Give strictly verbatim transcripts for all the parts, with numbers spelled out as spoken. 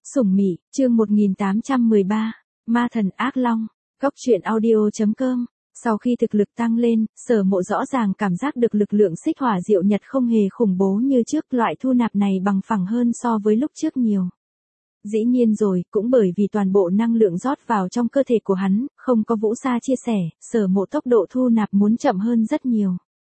Sủng Mị, chương một nghìn tám trăm mười ba, Ma Thần Ác Long, Góc truyện audio chấm com. Sau khi thực lực tăng lên, Sở Mộ rõ ràng cảm giác được lực lượng xích hỏa diệu nhật không hề khủng bố như trước, loại thu nạp này bằng phẳng hơn so với lúc trước nhiều. Dĩ nhiên rồi, cũng bởi vì toàn bộ năng lượng rót vào trong cơ thể của hắn, không có Vũ Sa chia sẻ, Sở Mộ tốc độ thu nạp muốn chậm hơn rất nhiều.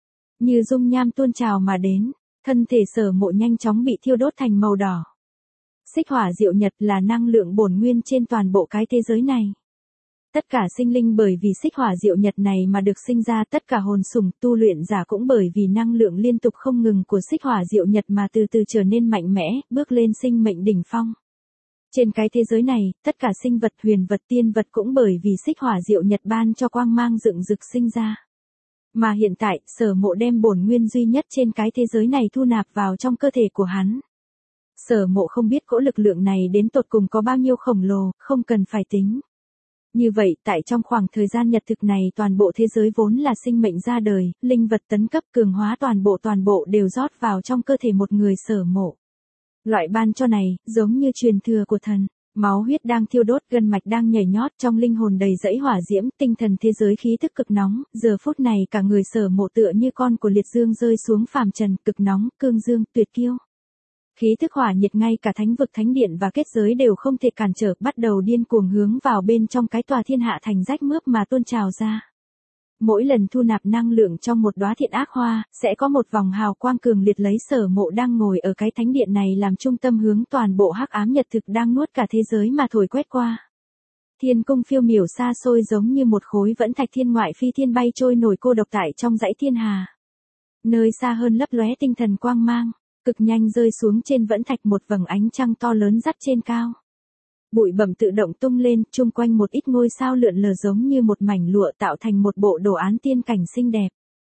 Như dung nham tuôn trào mà đến, thân thể Sở Mộ nhanh chóng bị thiêu đốt thành màu đỏ. Xích hỏa diệu nhật là năng lượng bổn nguyên trên toàn bộ cái thế giới này. Tất cả sinh linh bởi vì xích hỏa diệu nhật này mà được sinh ra, tất cả hồn sủng tu luyện giả cũng bởi vì năng lượng liên tục không ngừng của xích hỏa diệu nhật mà từ từ trở nên mạnh mẽ, bước lên sinh mệnh đỉnh phong. Trên cái thế giới này, tất cả sinh vật huyền vật tiên vật cũng bởi vì xích hỏa diệu nhật ban cho quang mang dựng rực sinh ra. Mà hiện tại, Sở Mộ đem bổn nguyên duy nhất trên cái thế giới này thu nạp vào trong cơ thể của hắn. Sở Mộ không biết cỗ lực lượng này đến tột cùng có bao nhiêu khổng lồ, không cần phải tính. Như vậy, tại trong khoảng thời gian nhật thực này toàn bộ thế giới vốn là sinh mệnh ra đời, linh vật tấn cấp cường hóa toàn bộ toàn bộ đều rót vào trong cơ thể một người Sở Mộ. Loại ban cho này, giống như truyền thừa của thần, máu huyết đang thiêu đốt, gân mạch đang nhảy nhót, trong linh hồn đầy dẫy hỏa diễm, tinh thần thế giới khí thức cực nóng, giờ phút này cả người Sở Mộ tựa như con của liệt dương rơi xuống phàm trần, cực nóng, cương dương, tuyệt kiêu. Khí thức hỏa nhiệt ngay cả thánh vực thánh điện và kết giới đều không thể cản trở, bắt đầu điên cuồng hướng vào bên trong cái tòa thiên hạ thành rách mướp mà tuôn trào ra. Mỗi lần thu nạp năng lượng trong một đóa thiện ác hoa, sẽ có một vòng hào quang cường liệt lấy Sở Mộ đang ngồi ở cái thánh điện này làm trung tâm hướng toàn bộ hắc ám nhật thực đang nuốt cả thế giới mà thổi quét qua. Thiên cung phiêu miểu xa xôi giống như một khối vẫn thạch thiên ngoại phi thiên bay trôi nổi cô độc tại trong dãy thiên hà. Nơi xa hơn lấp lóe tinh thần quang mang, cực nhanh rơi xuống trên vẫn thạch một vầng ánh trăng to lớn dắt trên cao. Bụi bẩm tự động tung lên, chung quanh một ít ngôi sao lượn lờ giống như một mảnh lụa tạo thành một bộ đồ án tiên cảnh xinh đẹp.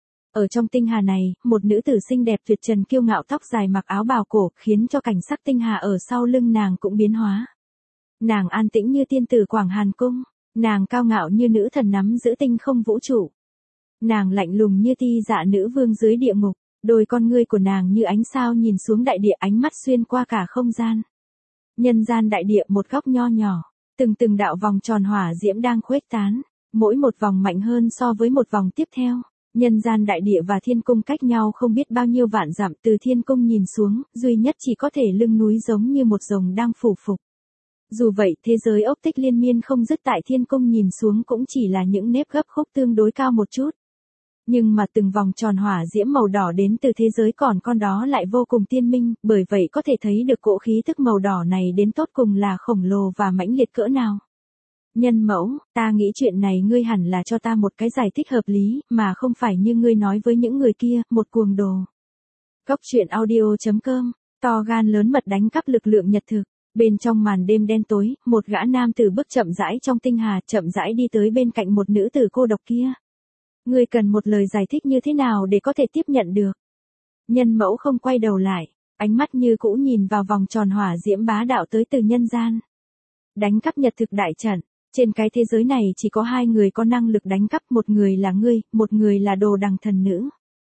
Ở trong tinh hà này, một nữ tử xinh đẹp tuyệt trần kiêu ngạo tóc dài mặc áo bào cổ, khiến cho cảnh sắc tinh hà ở sau lưng nàng cũng biến hóa. Nàng an tĩnh như tiên tử Quảng Hàn Cung, nàng cao ngạo như nữ thần nắm giữ tinh không vũ trụ. Nàng lạnh lùng như ti dạ nữ vương dưới địa ngục, đôi con ngươi của nàng như ánh sao nhìn xuống đại địa, ánh mắt xuyên qua cả không gian. Nhân gian đại địa một góc nho nhỏ, từng từng đạo vòng tròn hỏa diễm đang khuếch tán, mỗi một vòng mạnh hơn so với một vòng tiếp theo. Nhân gian đại địa và thiên cung cách nhau không biết bao nhiêu vạn dặm, từ thiên cung nhìn xuống, duy nhất chỉ có thể lưng núi giống như một rồng đang phủ phục. Dù vậy, thế giới ốc tích liên miên không dứt tại thiên cung nhìn xuống cũng chỉ là những nếp gấp khúc tương đối cao một chút. Nhưng mà từng vòng tròn hỏa diễm màu đỏ đến từ thế giới còn con đó lại vô cùng tiên minh, bởi vậy có thể thấy được cỗ khí thức màu đỏ này đến tốt cùng là khổng lồ và mãnh liệt cỡ nào. Nhân mẫu, ta nghĩ chuyện này ngươi hẳn là cho ta một cái giải thích hợp lý, mà không phải như ngươi nói với những người kia, một cuồng đồ. Góc truyện audio chấm com, to gan lớn mật đánh cắp lực lượng nhật thực. Bên trong màn đêm đen tối, một gã nam tử bước chậm rãi trong tinh hà, chậm rãi đi tới bên cạnh một nữ tử cô độc kia. Ngươi cần một lời giải thích như thế nào để có thể tiếp nhận được? Nhân mẫu không quay đầu lại, ánh mắt như cũ nhìn vào vòng tròn hỏa diễm bá đạo tới từ nhân gian. Đánh cắp nhật thực đại trận, trên cái thế giới này chỉ có hai người có năng lực đánh cắp, một người là ngươi, một người là Đồ Đằng thần nữ.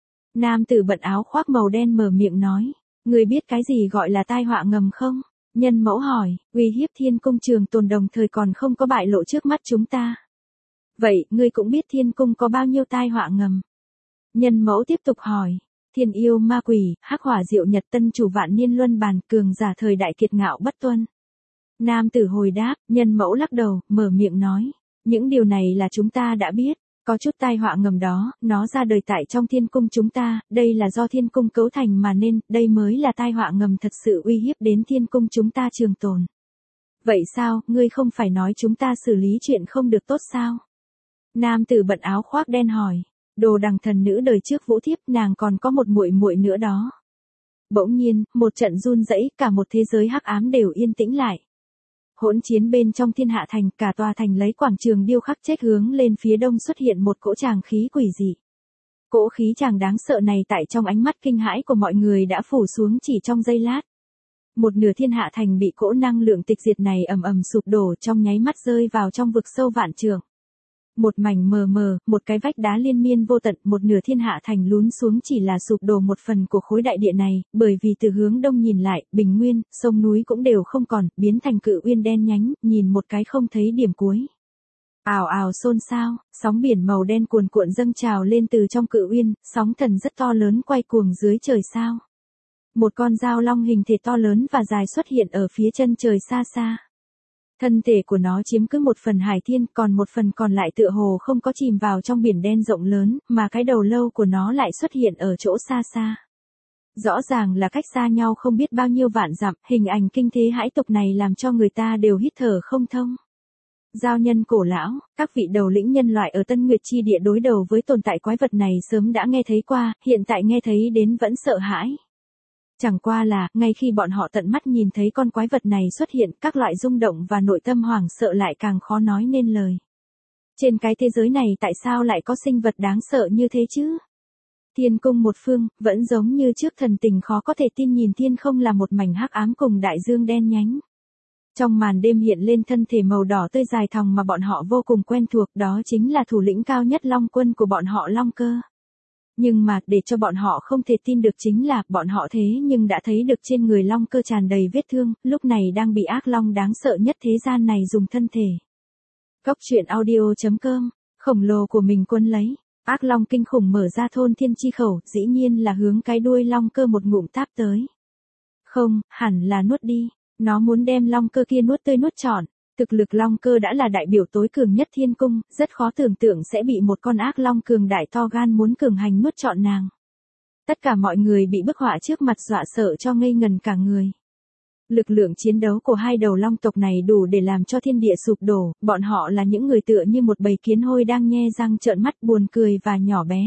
Nam tử bận áo khoác màu đen mở miệng nói, ngươi biết cái gì gọi là tai họa ngầm không? Nhân mẫu hỏi, uy hiếp thiên cung trường tồn đồng thời còn không có bại lộ trước mắt chúng ta. Vậy, ngươi cũng biết thiên cung có bao nhiêu tai họa ngầm? Nhân mẫu tiếp tục hỏi, thiên yêu ma quỷ, hắc hỏa diệu nhật tân chủ vạn niên luân bàn, cường giả thời đại kiệt ngạo bất tuân. Nam tử hồi đáp, nhân mẫu lắc đầu, mở miệng nói, những điều này là chúng ta đã biết, có chút tai họa ngầm đó, nó ra đời tại trong thiên cung chúng ta, đây là do thiên cung cấu thành mà nên, đây mới là tai họa ngầm thật sự uy hiếp đến thiên cung chúng ta trường tồn. Vậy sao, ngươi không phải nói chúng ta xử lý chuyện không được tốt sao? Nam tử bận áo khoác đen hỏi, Đồ Đằng thần nữ đời trước Vũ Thiếp, nàng còn có một muội muội nữa đó. Bỗng nhiên, một trận run rẩy, cả một thế giới hắc ám đều yên tĩnh lại. Hỗn chiến bên trong thiên hạ thành, cả tòa thành lấy quảng trường điêu khắc chết hướng lên phía đông xuất hiện một cỗ tràng khí quỷ dị. Cỗ khí tràng đáng sợ này tại trong ánh mắt kinh hãi của mọi người đã phủ xuống chỉ trong giây lát. Một nửa thiên hạ thành bị cỗ năng lượng tịch diệt này ầm ầm sụp đổ, trong nháy mắt rơi vào trong vực sâu vạn trượng. Một mảnh mờ mờ, một cái vách đá liên miên vô tận, một nửa thiên hạ thành lún xuống chỉ là sụp đổ một phần của khối đại địa này, bởi vì từ hướng đông nhìn lại, bình nguyên, sông núi cũng đều không còn, biến thành cự uyên đen nhánh, nhìn một cái không thấy điểm cuối. Ào ào xôn xao, sóng biển màu đen cuồn cuộn dâng trào lên từ trong cự uyên, sóng thần rất to lớn quay cuồng dưới trời sao. Một con dao long hình thể to lớn và dài xuất hiện ở phía chân trời xa xa. Thân thể của nó chiếm cứ một phần hải thiên, còn một phần còn lại tựa hồ không có chìm vào trong biển đen rộng lớn, mà cái đầu lâu của nó lại xuất hiện ở chỗ xa xa. Rõ ràng là cách xa nhau không biết bao nhiêu vạn dặm, hình ảnh kinh thế hãi tục này làm cho người ta đều hít thở không thông. Giao nhân cổ lão, các vị đầu lĩnh nhân loại ở Tân Nguyệt Chi địa đối đầu với tồn tại quái vật này sớm đã nghe thấy qua, hiện tại nghe thấy đến vẫn sợ hãi. Chẳng qua là, ngay khi bọn họ tận mắt nhìn thấy con quái vật này xuất hiện, các loại rung động và nội tâm hoảng sợ lại càng khó nói nên lời. Trên cái thế giới này tại sao lại có sinh vật đáng sợ như thế chứ? Thiên cung một phương, vẫn giống như trước thần tình khó có thể tin nhìn thiên không là một mảnh hắc ám cùng đại dương đen nhánh. Trong màn đêm hiện lên thân thể màu đỏ tươi dài thòng mà bọn họ vô cùng quen thuộc, đó chính là thủ lĩnh cao nhất Long quân của bọn họ Long Cơ. Nhưng mà, để cho bọn họ không thể tin được chính là, bọn họ thế nhưng đã thấy được trên người Long Cơ tràn đầy vết thương, lúc này đang bị ác long đáng sợ nhất thế gian này dùng thân thể. Góc truyện audio chấm com, khổng lồ của mình quân lấy, ác long kinh khủng mở ra thôn thiên chi khẩu, dĩ nhiên là hướng cái đuôi Long Cơ một ngụm táp tới. Không, hẳn là nuốt đi, nó muốn đem Long Cơ kia nuốt tươi nuốt trọn. Thực lực Long Cơ đã là đại biểu tối cường nhất thiên cung, rất khó tưởng tượng sẽ bị một con ác long cường đại to gan muốn cường hành nuốt trọn nàng. Tất cả mọi người bị bức họa trước mặt dọa sợ cho ngây ngần cả người. Lực lượng chiến đấu của hai đầu long tộc này đủ để làm cho thiên địa sụp đổ, bọn họ là những người tựa như một bầy kiến hôi đang nhe răng trợn mắt buồn cười và nhỏ bé.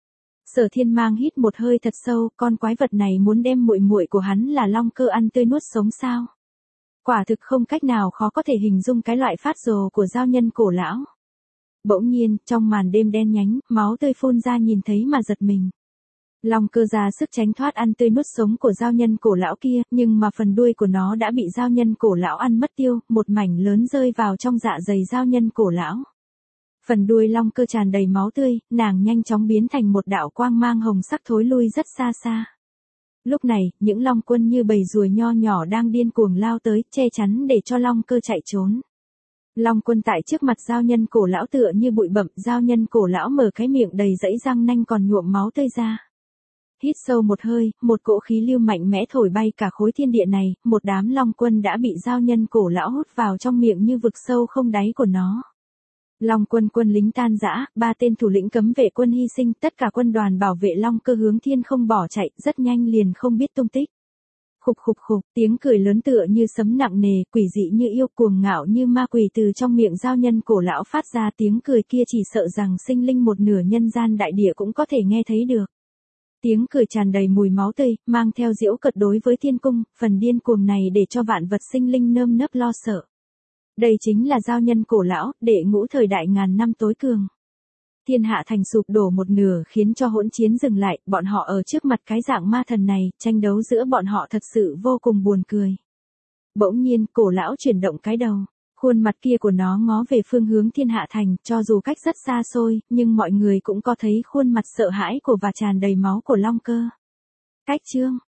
Sở Thiên mang hít một hơi thật sâu, con quái vật này muốn đem muội muội của hắn là Long Cơ ăn tươi nuốt sống sao? Quả thực không cách nào khó có thể hình dung cái loại phát rồ của giao nhân cổ lão. Bỗng nhiên, trong màn đêm đen nhánh, máu tươi phun ra nhìn thấy mà giật mình. Long Cơ ra sức tránh thoát ăn tươi nuốt sống của giao nhân cổ lão kia, nhưng mà phần đuôi của nó đã bị giao nhân cổ lão ăn mất tiêu, một mảnh lớn rơi vào trong dạ dày giao nhân cổ lão. Phần đuôi Long Cơ tràn đầy máu tươi, nàng nhanh chóng biến thành một đạo quang mang hồng sắc thối lui rất xa xa. Lúc này, những long quân như bầy ruồi nho nhỏ đang điên cuồng lao tới, che chắn để cho Long Cơ chạy trốn. Long quân tại trước mặt giao nhân cổ lão tựa như bụi bặm, giao nhân cổ lão mở cái miệng đầy dãy răng nanh còn nhuộm máu tươi ra. Hít sâu một hơi, một cỗ khí lưu mạnh mẽ thổi bay cả khối thiên địa này, một đám long quân đã bị giao nhân cổ lão hút vào trong miệng như vực sâu không đáy của nó. Long quân quân lính tan rã, ba tên thủ lĩnh cấm vệ quân hy sinh, tất cả quân đoàn bảo vệ Long Cơ hướng thiên không bỏ chạy, rất nhanh liền không biết tung tích. Khục khục khục, tiếng cười lớn tựa như sấm nặng nề, quỷ dị như yêu, cuồng ngạo như ma quỷ từ trong miệng giao nhân cổ lão phát ra, tiếng cười kia chỉ sợ rằng sinh linh một nửa nhân gian đại địa cũng có thể nghe thấy được. Tiếng cười tràn đầy mùi máu tươi, mang theo diễu cợt đối với thiên cung, phần điên cuồng này để cho vạn vật sinh linh nơm nớp lo sợ. Đây chính là giao nhân cổ lão, đệ ngũ thời đại ngàn năm tối cường. Thiên hạ thành sụp đổ một nửa khiến cho hỗn chiến dừng lại, bọn họ ở trước mặt cái dạng ma thần này, tranh đấu giữa bọn họ thật sự vô cùng buồn cười. Bỗng nhiên, cổ lão chuyển động cái đầu, khuôn mặt kia của nó ngó về phương hướng thiên hạ thành, cho dù cách rất xa xôi, nhưng mọi người cũng có thấy khuôn mặt sợ hãi của và tràn đầy máu của Long Cơ. Cách chương